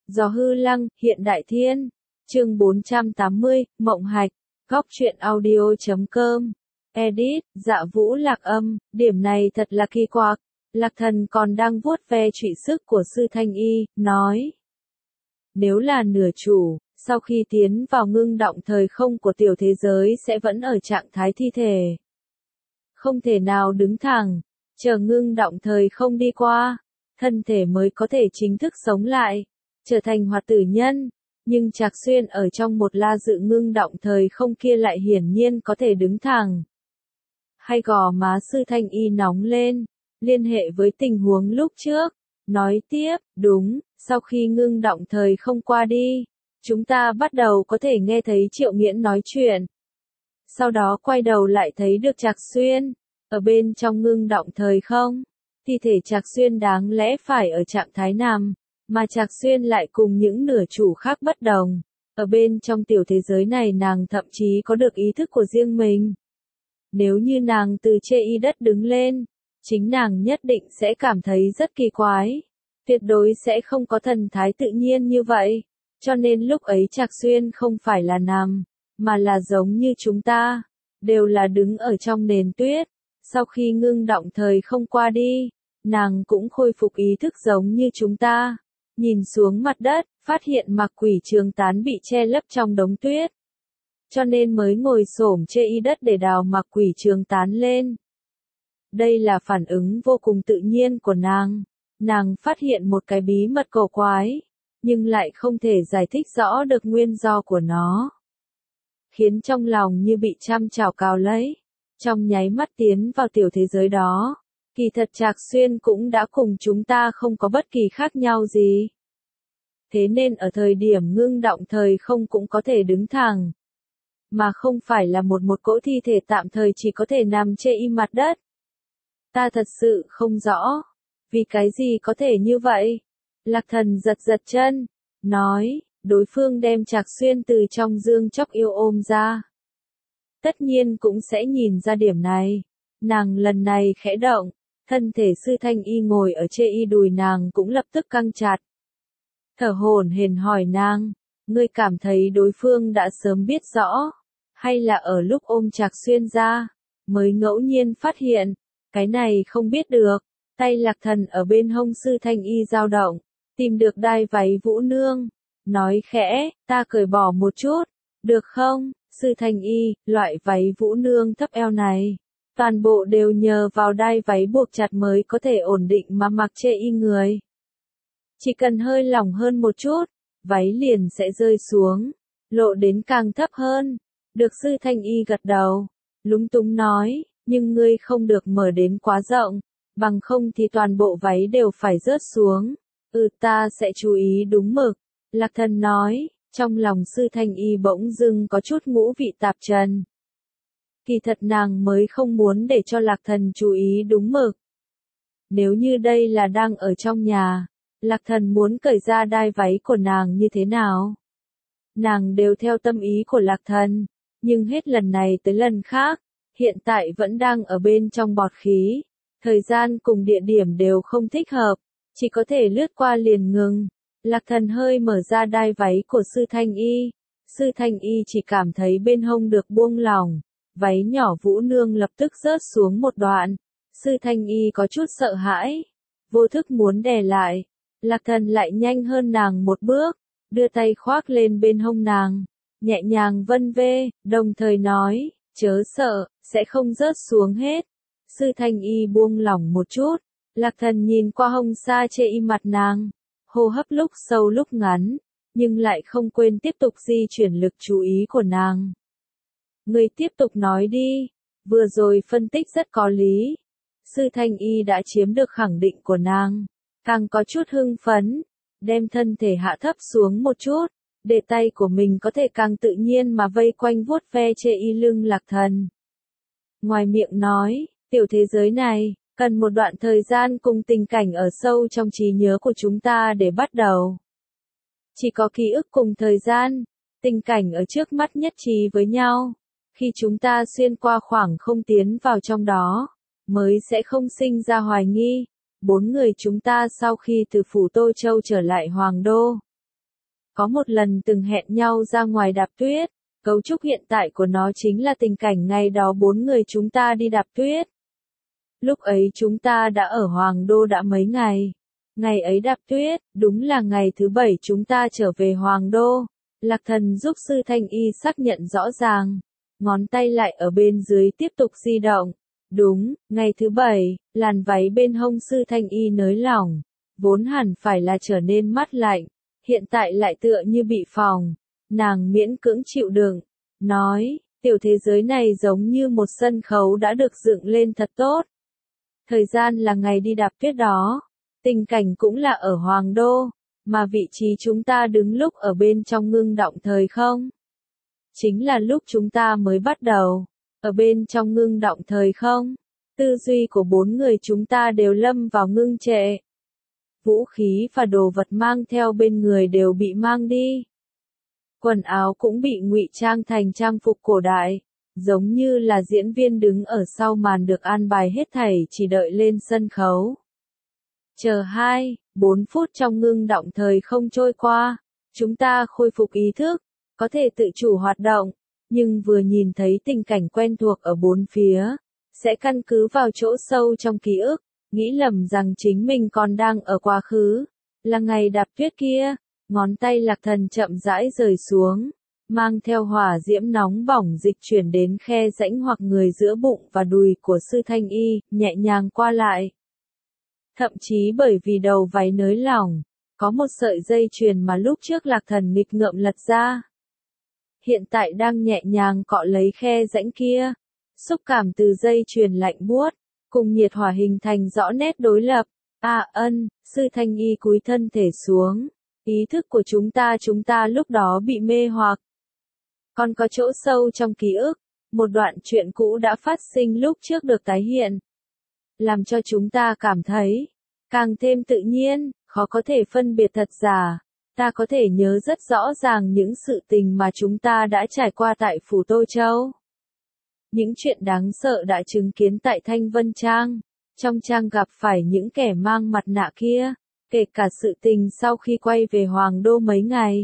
Gió hư lăng, hiện đại thiên. Chương 480, Mộng Hạch. Góc truyện audio.com. Edit, Dạ Vũ Lạc Âm. Điểm này thật là kỳ quặc. Lạc Thần còn đang vuốt ve trụy sức của Sư Thanh Y, nói. Nếu là nửa chủ, sau khi tiến vào ngưng động thời không của tiểu thế giới sẽ vẫn ở trạng thái thi thể. Không thể nào đứng thẳng, chờ ngưng động thời không đi qua, thân thể mới có thể chính thức sống lại, trở thành hoạt tử nhân. Nhưng Trạc Xuyên ở trong một la dự ngưng động thời không kia lại hiển nhiên có thể đứng thẳng. Hay gò má Sư Thanh Y nóng lên, liên hệ với tình huống lúc trước, nói tiếp, đúng, sau khi ngưng động thời không qua đi, chúng ta bắt đầu có thể nghe thấy Triệu Nghiễn nói chuyện. Sau đó quay đầu lại thấy được Trạc Xuyên, ở bên trong ngưng động thời không, thi thể Trạc Xuyên đáng lẽ phải ở trạng thái nằm, mà Trạc Xuyên lại cùng những nửa chủ khác bất đồng. Ở bên trong tiểu thế giới này nàng thậm chí có được ý thức của riêng mình. Nếu như nàng từ chê y đất đứng lên, chính nàng nhất định sẽ cảm thấy rất kỳ quái. Tuyệt đối sẽ không có thần thái tự nhiên như vậy. Cho nên lúc ấy Trạc Xuyên không phải là nằm, mà là giống như chúng ta, đều là đứng ở trong nền tuyết. Sau khi ngưng động thời không qua đi, nàng cũng khôi phục ý thức giống như chúng ta. Nhìn xuống mặt đất, phát hiện Mạc Quỷ Trường Tán bị che lấp trong đống tuyết. Cho nên mới ngồi xổm chê y đất để đào Mạc Quỷ Trường Tán lên. Đây là phản ứng vô cùng tự nhiên của nàng. Nàng phát hiện một cái bí mật cổ quái, nhưng lại không thể giải thích rõ được nguyên do của nó. Khiến trong lòng như bị trăm chảo cào lấy. Trong nháy mắt tiến vào tiểu thế giới đó, kỳ thật Trạc Xuyên cũng đã cùng chúng ta không có bất kỳ khác nhau gì. Thế nên ở thời điểm ngưng động thời không cũng có thể đứng thẳng. Mà không phải là một cỗ thi thể tạm thời chỉ có thể nằm chê y mặt đất. Ta thật sự không rõ. Vì cái gì có thể như vậy? Lạc Thần giật giật chân, nói, đối phương đem Trạc Xuyên từ trong dương chóc yêu ôm ra. Tất nhiên cũng sẽ nhìn ra điểm này. Nàng lần này khẽ động, thân thể Sư Thanh Y ngồi ở chê y đùi nàng cũng lập tức căng chặt. Thở hổn hển hỏi nàng, ngươi cảm thấy đối phương đã sớm biết rõ, hay là ở lúc ôm Trạc Xuyên ra, mới ngẫu nhiên phát hiện, cái này không biết được. Tay Lạc Thần ở bên hông Sư Thanh Y dao động, tìm được đai váy Vũ Nương, nói khẽ, ta cởi bỏ một chút, được không? Sư Thanh Y, loại váy Vũ Nương thấp eo này, toàn bộ đều nhờ vào đai váy buộc chặt mới có thể ổn định mà mặc chê y người. Chỉ cần hơi lỏng hơn một chút, váy liền sẽ rơi xuống, lộ đến càng thấp hơn. Được Sư Thanh Y gật đầu, lúng túng nói, nhưng ngươi không được mở đến quá rộng, bằng không thì toàn bộ váy đều phải rớt xuống. Ta sẽ chú ý đúng mực. Lạc Thần nói, trong lòng Sư Thanh Y bỗng dưng có chút ngũ vị tạp trần. Kỳ thật nàng mới không muốn để cho Lạc Thần chú ý đúng mực. Nếu như đây là đang ở trong nhà, Lạc Thần muốn cởi ra đai váy của nàng như thế nào? Nàng đều theo tâm ý của Lạc Thần, nhưng hết lần này tới lần khác, hiện tại vẫn đang ở bên trong bọt khí. Thời gian cùng địa điểm đều không thích hợp, chỉ có thể lướt qua liền ngừng. Lạc Thần hơi mở ra đai váy của Sư Thanh Y. Sư Thanh Y chỉ cảm thấy bên hông được buông lỏng, váy nhỏ Vũ Nương lập tức rớt xuống một đoạn. Sư Thanh Y có chút sợ hãi, vô thức muốn đè lại. Lạc Thần lại nhanh hơn nàng một bước, đưa tay khoác lên bên hông nàng, nhẹ nhàng vân vê, đồng thời nói, chớ sợ, sẽ không rớt xuống hết. Sư Thanh Y buông lỏng một chút, Lạc Thần nhìn qua hông xa chê y mặt nàng, hô hấp lúc sâu lúc ngắn, nhưng lại không quên tiếp tục di chuyển lực chú ý của nàng. Ngươi tiếp tục nói đi, vừa rồi phân tích rất có lý. Sư Thanh Y đã chiếm được khẳng định của nàng, càng có chút hưng phấn, đem thân thể hạ thấp xuống một chút, để tay của mình có thể càng tự nhiên mà vây quanh vuốt ve chê y lưng Lạc Thần. Ngoài miệng nói, tiểu thế giới này, cần một đoạn thời gian cùng tình cảnh ở sâu trong trí nhớ của chúng ta để bắt đầu. Chỉ có ký ức cùng thời gian, tình cảnh ở trước mắt nhất trí với nhau. Khi chúng ta xuyên qua khoảng không tiến vào trong đó, mới sẽ không sinh ra hoài nghi. 4 người chúng ta sau khi từ phủ Tô Châu trở lại Hoàng Đô, có một lần từng hẹn nhau ra ngoài đạp tuyết, cấu trúc hiện tại của nó chính là tình cảnh ngày đó 4 người chúng ta đi đạp tuyết. Lúc ấy chúng ta đã ở Hoàng Đô đã mấy ngày. Ngày ấy đạp tuyết, đúng là ngày thứ 7 chúng ta trở về Hoàng Đô. Lạc Thần giúp Sư Thanh Y xác nhận rõ ràng. Ngón tay lại ở bên dưới tiếp tục di động. Đúng, ngày thứ 7, làn váy bên hông Sư Thanh Y nới lỏng. Vốn hẳn phải là trở nên mát lạnh. Hiện tại lại tựa như bị phồng. Nàng miễn cưỡng chịu đựng. Nói, tiểu thế giới này giống như một sân khấu đã được dựng lên thật tốt. Thời gian là ngày đi đạp tuyết đó. Tình cảnh cũng là ở Hoàng Đô, mà vị trí chúng ta đứng lúc ở bên trong ngưng động thời không. Chính là lúc chúng ta mới bắt đầu, ở bên trong ngưng động thời không. Tư duy của 4 người chúng ta đều lâm vào ngưng trệ. Vũ khí và đồ vật mang theo bên người đều bị mang đi. Quần áo cũng bị ngụy trang thành trang phục cổ đại, giống như là diễn viên đứng ở sau màn được an bài hết thảy chỉ đợi lên sân khấu. Chờ 2-4 phút trong ngưng động thời không trôi qua, chúng ta khôi phục ý thức, có thể tự chủ hoạt động, nhưng vừa nhìn thấy tình cảnh quen thuộc ở bốn phía, sẽ căn cứ vào chỗ sâu trong ký ức, nghĩ lầm rằng chính mình còn đang ở quá khứ, là ngày đạp tuyết kia. Ngón tay Lạc Thần chậm rãi rời xuống, mang theo hỏa diễm nóng bỏng dịch chuyển đến khe rãnh hoặc người giữa bụng và đùi của Sư Thanh Y, nhẹ nhàng qua lại. Thậm chí bởi vì đầu váy nới lỏng, có một sợi dây chuyền mà lúc trước Lạc Thần nghịch ngợm lật ra. Hiện tại đang nhẹ nhàng cọ lấy khe rãnh kia, xúc cảm từ dây chuyền lạnh buốt, cùng nhiệt hỏa hình thành rõ nét đối lập. Sư Thanh Y cúi thân thể xuống. Ý thức của chúng ta lúc đó bị mê hoặc. Còn có chỗ sâu trong ký ức, một đoạn chuyện cũ đã phát sinh lúc trước được tái hiện. Làm cho chúng ta cảm thấy, càng thêm tự nhiên, khó có thể phân biệt thật giả. Ta có thể nhớ rất rõ ràng những sự tình mà chúng ta đã trải qua tại Phủ Tô Châu. Những chuyện đáng sợ đã chứng kiến tại Thanh Vân Trang. Trong trang gặp phải những kẻ mang mặt nạ kia. Kể cả sự tình sau khi quay về Hoàng Đô mấy ngày.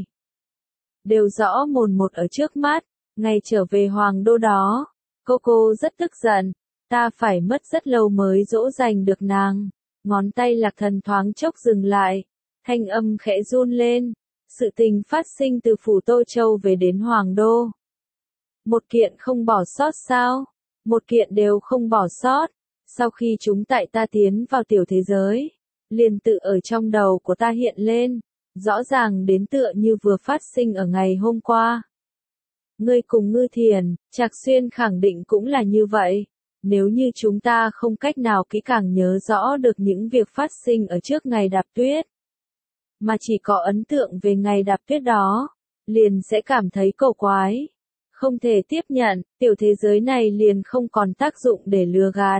Đều rõ mồn một ở trước mắt, ngày trở về Hoàng Đô đó. Cô rất tức giận, ta phải mất rất lâu mới dỗ dành được nàng. Ngón tay Lạc Thần thoáng chốc dừng lại, thanh âm khẽ run lên. Sự tình phát sinh từ Phủ Tô Châu về đến Hoàng Đô. Một kiện không bỏ sót sao? Một kiện đều không bỏ sót. Sau khi chúng tại ta tiến vào tiểu thế giới. Liền tự ở trong đầu của ta hiện lên, rõ ràng đến tựa như vừa phát sinh ở ngày hôm qua. Ngươi cùng Ngư Thiền, Trạc Xuyên khẳng định cũng là như vậy. Nếu như chúng ta không cách nào kỹ càng nhớ rõ được những việc phát sinh ở trước ngày đạp tuyết, mà chỉ có ấn tượng về ngày đạp tuyết đó, liền sẽ cảm thấy cổ quái. Không thể tiếp nhận, tiểu thế giới này liền không còn tác dụng để lừa gạt.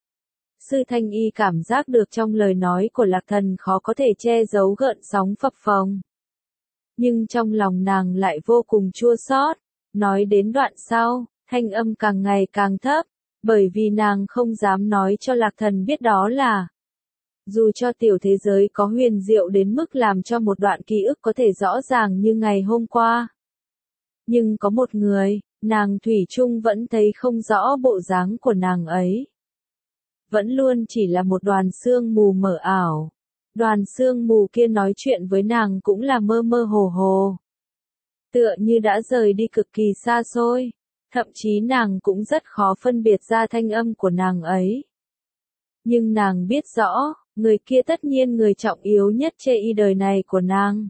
Sư Thanh Y cảm giác được trong lời nói của Lạc Thần khó có thể che giấu gợn sóng phập phồng. Nhưng trong lòng nàng lại vô cùng chua xót. Nói đến đoạn sau, thanh âm càng ngày càng thấp, bởi vì nàng không dám nói cho Lạc Thần biết đó là. Dù cho tiểu thế giới có huyền diệu đến mức làm cho một đoạn ký ức có thể rõ ràng như ngày hôm qua. Nhưng có một người, nàng thủy chung vẫn thấy không rõ bộ dáng của nàng ấy. Vẫn luôn chỉ là một đoàn sương mù mờ ảo. Đoàn sương mù kia nói chuyện với nàng cũng là mơ mơ hồ hồ. Tựa như đã rời đi cực kỳ xa xôi. Thậm chí nàng cũng rất khó phân biệt ra thanh âm của nàng ấy. Nhưng nàng biết rõ, người kia tất nhiên người trọng yếu nhất chê y đời này của nàng.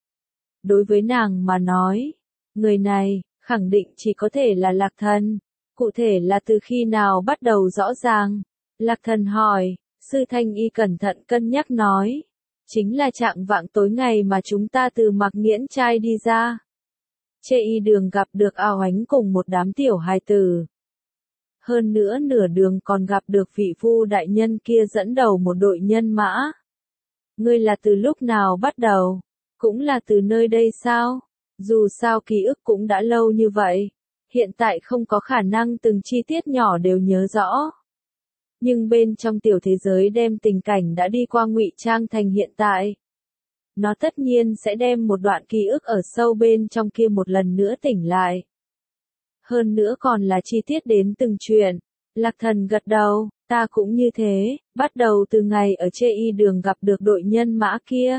Đối với nàng mà nói, người này, khẳng định chỉ có thể là Lạc Thần. Cụ thể là từ khi nào bắt đầu rõ ràng. Lạc Thần hỏi, Sư Thanh Y cẩn thận cân nhắc nói. Chính là trạng vạng tối ngày mà chúng ta từ Mạc Nghiễn Trai đi ra. Chê y đường gặp được Ao Ánh cùng một đám tiểu hài tử. Hơn nữa nửa đường còn gặp được vị Vu đại nhân kia dẫn đầu một đội nhân mã. Ngươi là từ lúc nào bắt đầu? Cũng là từ nơi đây sao? Dù sao ký ức cũng đã lâu như vậy. Hiện tại không có khả năng từng chi tiết nhỏ đều nhớ rõ. Nhưng bên trong tiểu thế giới đem tình cảnh đã đi qua ngụy trang thành hiện tại. nó tất nhiên sẽ đem một đoạn ký ức ở sâu bên trong kia một lần nữa tỉnh lại. Hơn nữa còn là chi tiết đến từng chuyện. Lạc Thần gật đầu, ta cũng như thế, bắt đầu từ ngày ở Chê Y đường gặp được đội nhân mã kia.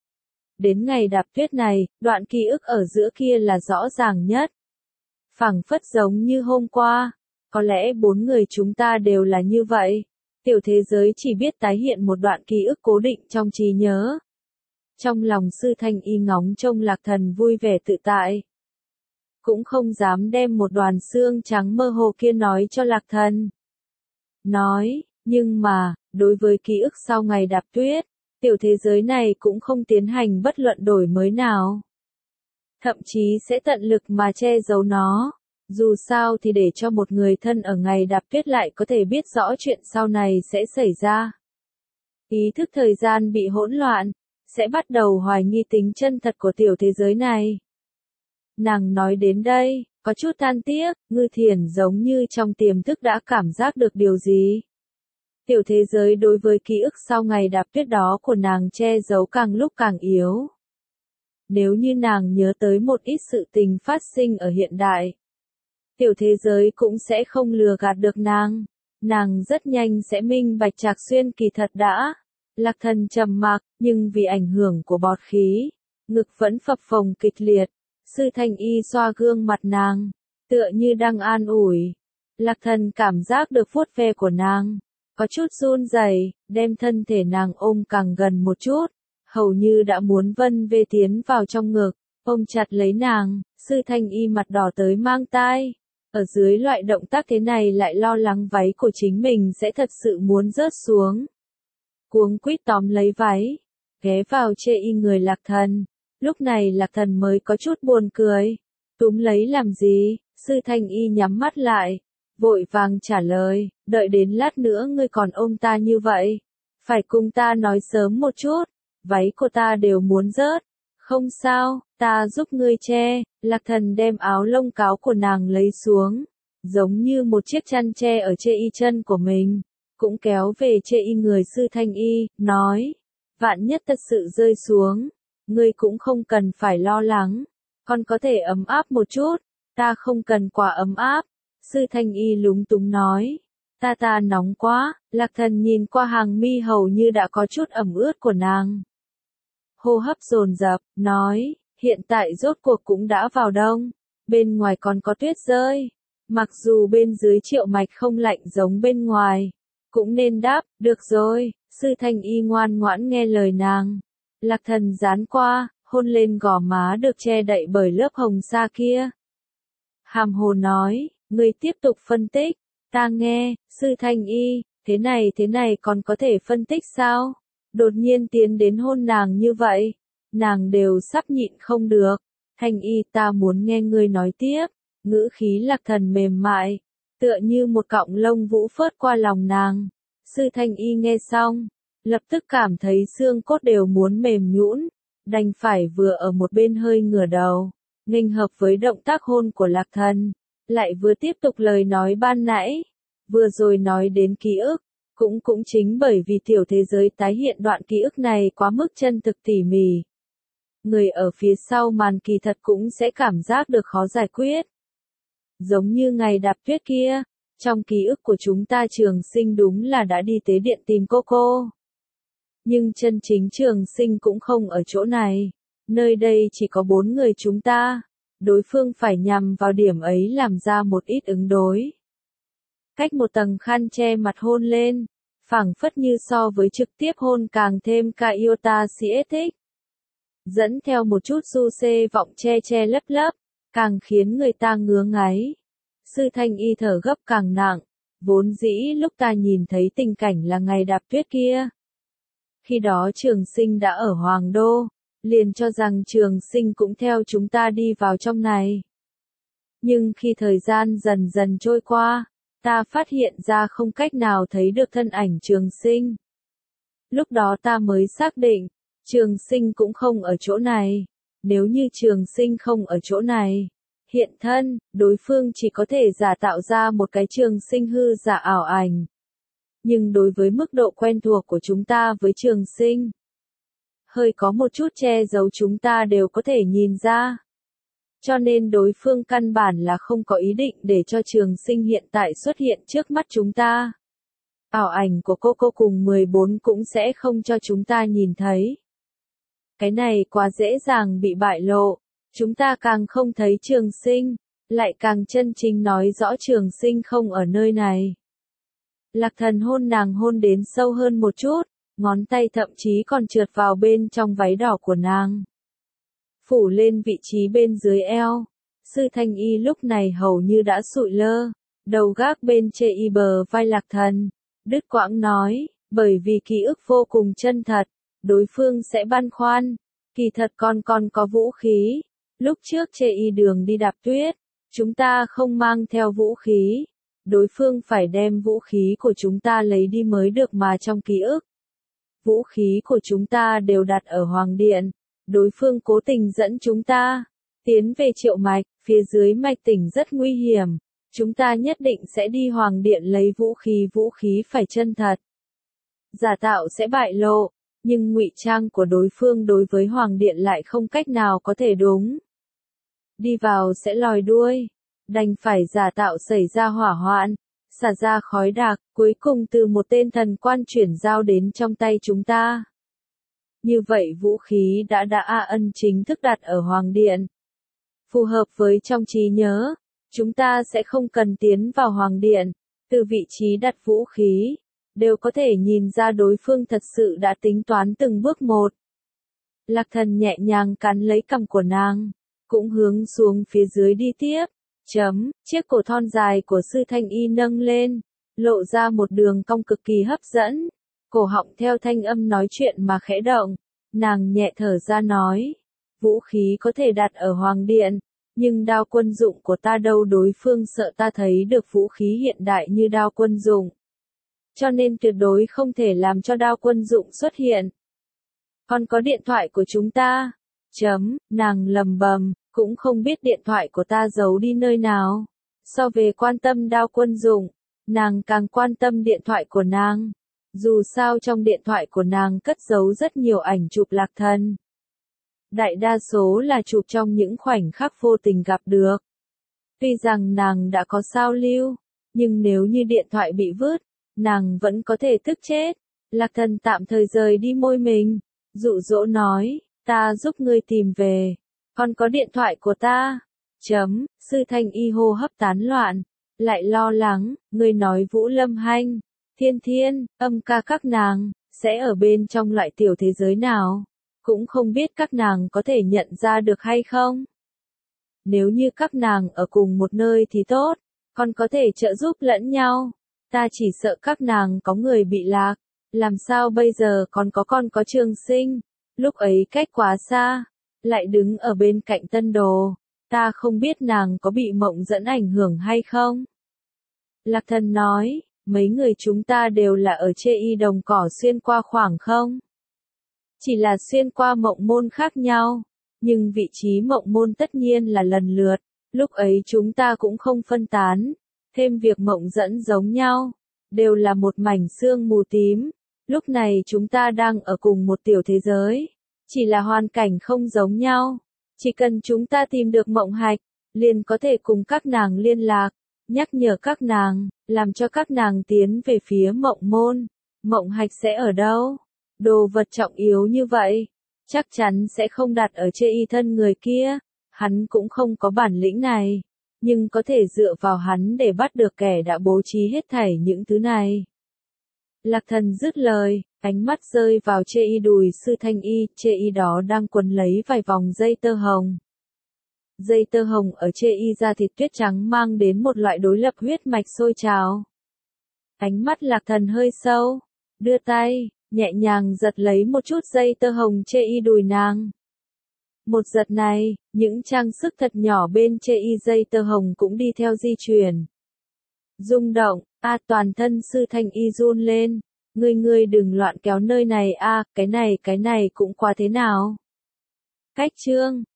Đến ngày đạp tuyết này, đoạn ký ức ở giữa kia là rõ ràng nhất. Phảng phất giống như hôm qua, có lẽ 4 người chúng ta đều là như vậy. Tiểu thế giới chỉ biết tái hiện một đoạn ký ức cố định trong trí nhớ. Trong lòng Sư Thanh Y ngóng trông Lạc Thần vui vẻ tự tại. Cũng không dám đem một đoàn xương trắng mơ hồ kia nói cho Lạc Thần. Nói, nhưng mà, đối với ký ức sau ngày đạp tuyết, tiểu thế giới này cũng không tiến hành bất luận đổi mới nào. Thậm chí sẽ tận lực mà che giấu nó. Dù sao thì để cho một người thân ở ngày đạp tuyết lại có thể biết rõ chuyện sau này sẽ xảy ra. Ý thức thời gian bị hỗn loạn, sẽ bắt đầu hoài nghi tính chân thật của tiểu thế giới này. Nàng nói đến đây, có chút than tiếc, Ngư Thiền giống như trong tiềm thức đã cảm giác được điều gì. Tiểu thế giới đối với ký ức sau ngày đạp tuyết đó của nàng che giấu càng lúc càng yếu. Nếu như nàng nhớ tới một ít sự tình phát sinh ở hiện đại, tiểu thế giới cũng sẽ không lừa gạt được nàng. Nàng rất nhanh sẽ minh bạch Trạc Xuyên kỳ thật đã. Lạc Thần trầm mặc, nhưng vì ảnh hưởng của bọt khí, ngực vẫn phập phồng kịch liệt. Sư Thanh Y xoa gương mặt nàng, tựa như đang an ủi. Lạc Thần cảm giác được vuốt ve của nàng, có chút run rẩy, đem thân thể nàng ôm càng gần một chút, hầu như đã muốn vân vê tiến vào trong ngực, ôm chặt lấy nàng. Sư Thanh Y mặt đỏ tới mang tai, ở dưới loại động tác thế này lại lo lắng váy của chính mình sẽ thật sự muốn rớt xuống. Cuống quýt tóm lấy váy, ghé vào Chê Y người Lạc Thần. Lúc này Lạc Thần mới có chút buồn cười. Túm lấy làm gì? Sư Thanh Y nhắm mắt lại, vội vàng trả lời, đợi đến lát nữa ngươi còn ôm ta như vậy. Phải cùng ta nói sớm một chút, váy của ta đều muốn rớt. Không sao, ta giúp ngươi che. Lạc Thần đem áo lông cáo của nàng lấy xuống, giống như một chiếc chăn che ở Chê Y chân của mình, cũng kéo về Chê Y người Sư Thanh Y, nói, vạn nhất thật sự rơi xuống, ngươi cũng không cần phải lo lắng, con có thể ấm áp một chút, ta không cần quá ấm áp. Sư Thanh Y lúng túng nói, ta nóng quá. Lạc Thần nhìn qua hàng mi hầu như đã có chút ẩm ướt của nàng, hô hấp dồn dập, nói, hiện tại rốt cuộc cũng đã vào đông, bên ngoài còn có tuyết rơi, mặc dù bên dưới Triệu Mạch không lạnh giống bên ngoài, cũng nên đáp, được rồi. Sư Thanh Y ngoan ngoãn nghe lời nàng. Lạc Thần dán qua, hôn lên gò má được che đậy bởi lớp hồng sa kia. Hàm hồ nói, ngươi tiếp tục phân tích, ta nghe. Sư Thanh Y, thế này còn có thể phân tích sao? Đột nhiên tiến đến hôn nàng như vậy, nàng đều sắp nhịn không được. Thanh Y, ta muốn nghe ngươi nói tiếp. Ngữ khí Lạc Thần mềm mại, tựa như một cọng lông vũ phớt qua lòng nàng. Sư Thanh Y nghe xong, lập tức cảm thấy xương cốt đều muốn mềm nhũn, đành phải vừa ở một bên hơi ngửa đầu, nghênh hợp với động tác hôn của Lạc Thần, lại vừa tiếp tục lời nói ban nãy, vừa rồi nói đến ký ức, cũng chính bởi vì tiểu thế giới tái hiện đoạn ký ức này quá mức chân thực tỉ mỉ. Người ở phía sau màn kỳ thật cũng sẽ cảm giác được khó giải quyết. Giống như ngày đạp tuyết kia, trong ký ức của chúng ta Trường Sinh đúng là đã đi tế điện tìm cô. Nhưng chân chính Trường Sinh cũng không ở chỗ này. Nơi đây chỉ có 4 người chúng ta. Đối phương phải nhằm vào điểm ấy làm ra một ít ứng đối. Cách một tầng khăn che mặt hôn lên, phảng phất như so với trực tiếp hôn càng thêm ca iota siết thích. Dẫn theo một chút du xê vọng che lấp lấp, càng khiến người ta ngứa ngáy. Sư Thanh Y thở gấp càng nặng, vốn dĩ lúc ta nhìn thấy tình cảnh là ngày đạp tuyết kia. Khi đó Trường Sinh đã ở Hoàng Đô, liền cho rằng Trường Sinh cũng theo chúng ta đi vào trong này. Nhưng khi thời gian dần dần trôi qua, ta phát hiện ra không cách nào thấy được thân ảnh Trường Sinh. Lúc đó ta mới xác định, Trường Sinh cũng không ở chỗ này. Nếu như Trường Sinh không ở chỗ này, hiện thân, đối phương chỉ có thể giả tạo ra một cái Trường Sinh hư giả ảo ảnh. Nhưng đối với mức độ quen thuộc của chúng ta với Trường Sinh, hơi có một chút che giấu chúng ta đều có thể nhìn ra. Cho nên đối phương căn bản là không có ý định để cho Trường Sinh hiện tại xuất hiện trước mắt chúng ta. Ảo ảnh của cô cùng 14 cũng sẽ không cho chúng ta nhìn thấy. Cái này quá dễ dàng bị bại lộ, chúng ta càng không thấy Trường Sinh, lại càng chân chính nói rõ Trường Sinh không ở nơi này. Lạc Thần hôn nàng hôn đến sâu hơn một chút, ngón tay thậm chí còn trượt vào bên trong váy đỏ của nàng. Phủ lên vị trí bên dưới eo, Sư Thanh Y lúc này hầu như đã sụi lơ, đầu gác bên chê y bờ vai Lạc Thần, đứt quãng nói, bởi vì ký ức vô cùng chân thật, đối phương sẽ băn khoăn, kỳ thật con có vũ khí, lúc trước chê y đường đi đạp tuyết, chúng ta không mang theo vũ khí, đối phương phải đem vũ khí của chúng ta lấy đi mới được mà trong ký ức. Vũ khí của chúng ta đều đặt ở Hoàng Điện, đối phương cố tình dẫn chúng ta tiến về Triệu Mạch, phía dưới mạch tỉnh rất nguy hiểm, chúng ta nhất định sẽ đi Hoàng Điện lấy vũ khí phải chân thật. Giả tạo sẽ bại lộ, nhưng ngụy trang của đối phương đối với Hoàng Điện lại không cách nào có thể đúng. Đi vào sẽ lòi đuôi, đành phải giả tạo xảy ra hỏa hoạn, xả ra khói đặc, cuối cùng từ một tên thần quan chuyển giao đến trong tay chúng ta. Như vậy vũ khí đã ân chính thức đặt ở Hoàng Điện. Phù hợp với trong trí nhớ, chúng ta sẽ không cần tiến vào Hoàng Điện, từ vị trí đặt vũ khí, đều có thể nhìn ra đối phương thật sự đã tính toán từng bước một. Lạc Thần nhẹ nhàng cắn lấy cằm của nàng, cũng hướng xuống phía dưới đi tiếp. Chiếc cổ thon dài của Sư Thanh Y nâng lên, lộ ra một đường cong cực kỳ hấp dẫn. Cổ họng theo thanh âm nói chuyện mà khẽ động, nàng nhẹ thở ra nói, vũ khí có thể đặt ở Hoàng Điện, nhưng đao quân dụng của ta đâu, đối phương sợ ta thấy được vũ khí hiện đại như đao quân dụng. Cho nên tuyệt đối không thể làm cho đao quân dụng xuất hiện. Còn có điện thoại của chúng ta. Nàng lầm bầm, cũng không biết điện thoại của ta giấu đi nơi nào. So về quan tâm đao quân dụng, nàng càng quan tâm điện thoại của nàng. Dù sao trong điện thoại của nàng cất giấu rất nhiều ảnh chụp Lạc Thần. Đại đa số là chụp trong những khoảnh khắc vô tình gặp được. Tuy rằng nàng đã có sao lưu, nhưng nếu như điện thoại bị vứt, nàng vẫn có thể tức chết. Lạc Thần tạm thời rời đi môi mình, dụ dỗ nói, ta giúp ngươi tìm về, còn có điện thoại của ta. Sư Thanh Y hô hấp tán loạn, lại lo lắng, ngươi nói Vũ Lâm Hanh, Thiên Thiên, Âm Ca các nàng, sẽ ở bên trong loại tiểu thế giới nào, cũng không biết các nàng có thể nhận ra được hay không. Nếu như các nàng ở cùng một nơi thì tốt, còn có thể trợ giúp lẫn nhau, ta chỉ sợ các nàng có người bị lạc, làm sao bây giờ còn có Trường Sinh, lúc ấy cách quá xa, lại đứng ở bên cạnh Tân Đồ, ta không biết nàng có bị mộng dẫn ảnh hưởng hay không. Lạc Thần nói, mấy người chúng ta đều là ở chê y đồng cỏ xuyên qua khoảng không? Chỉ là xuyên qua mộng môn khác nhau, nhưng vị trí mộng môn tất nhiên là lần lượt, lúc ấy chúng ta cũng không phân tán, thêm việc mộng dẫn giống nhau, đều là một mảnh sương mù tím, lúc này chúng ta đang ở cùng một tiểu thế giới, chỉ là hoàn cảnh không giống nhau, chỉ cần chúng ta tìm được mộng hạch, liền có thể cùng các nàng liên lạc, nhắc nhở các nàng, làm cho các nàng tiến về phía mộng môn, mộng hạch sẽ ở đâu? Đồ vật trọng yếu như vậy, chắc chắn sẽ không đặt ở chê y thân người kia, hắn cũng không có bản lĩnh này, nhưng có thể dựa vào hắn để bắt được kẻ đã bố trí hết thảy những thứ này. Lạc Thần dứt lời, ánh mắt rơi vào chê y đùi Sư Thanh Y, chê y đó đang quấn lấy vài vòng dây tơ hồng. Dây tơ hồng ở chê y da thịt tuyết trắng mang đến một loại đối lập huyết mạch sôi trào. Ánh mắt Lạc Thần hơi sâu, đưa tay, nhẹ nhàng giật lấy một chút dây tơ hồng chê y đùi nàng. Một giật này, những trang sức thật nhỏ bên chê y dây tơ hồng cũng đi theo di chuyển. Rung động, toàn thân Sư Thanh Y run lên, ngươi đừng loạn kéo nơi này cái này cũng quá thế nào. Cách chương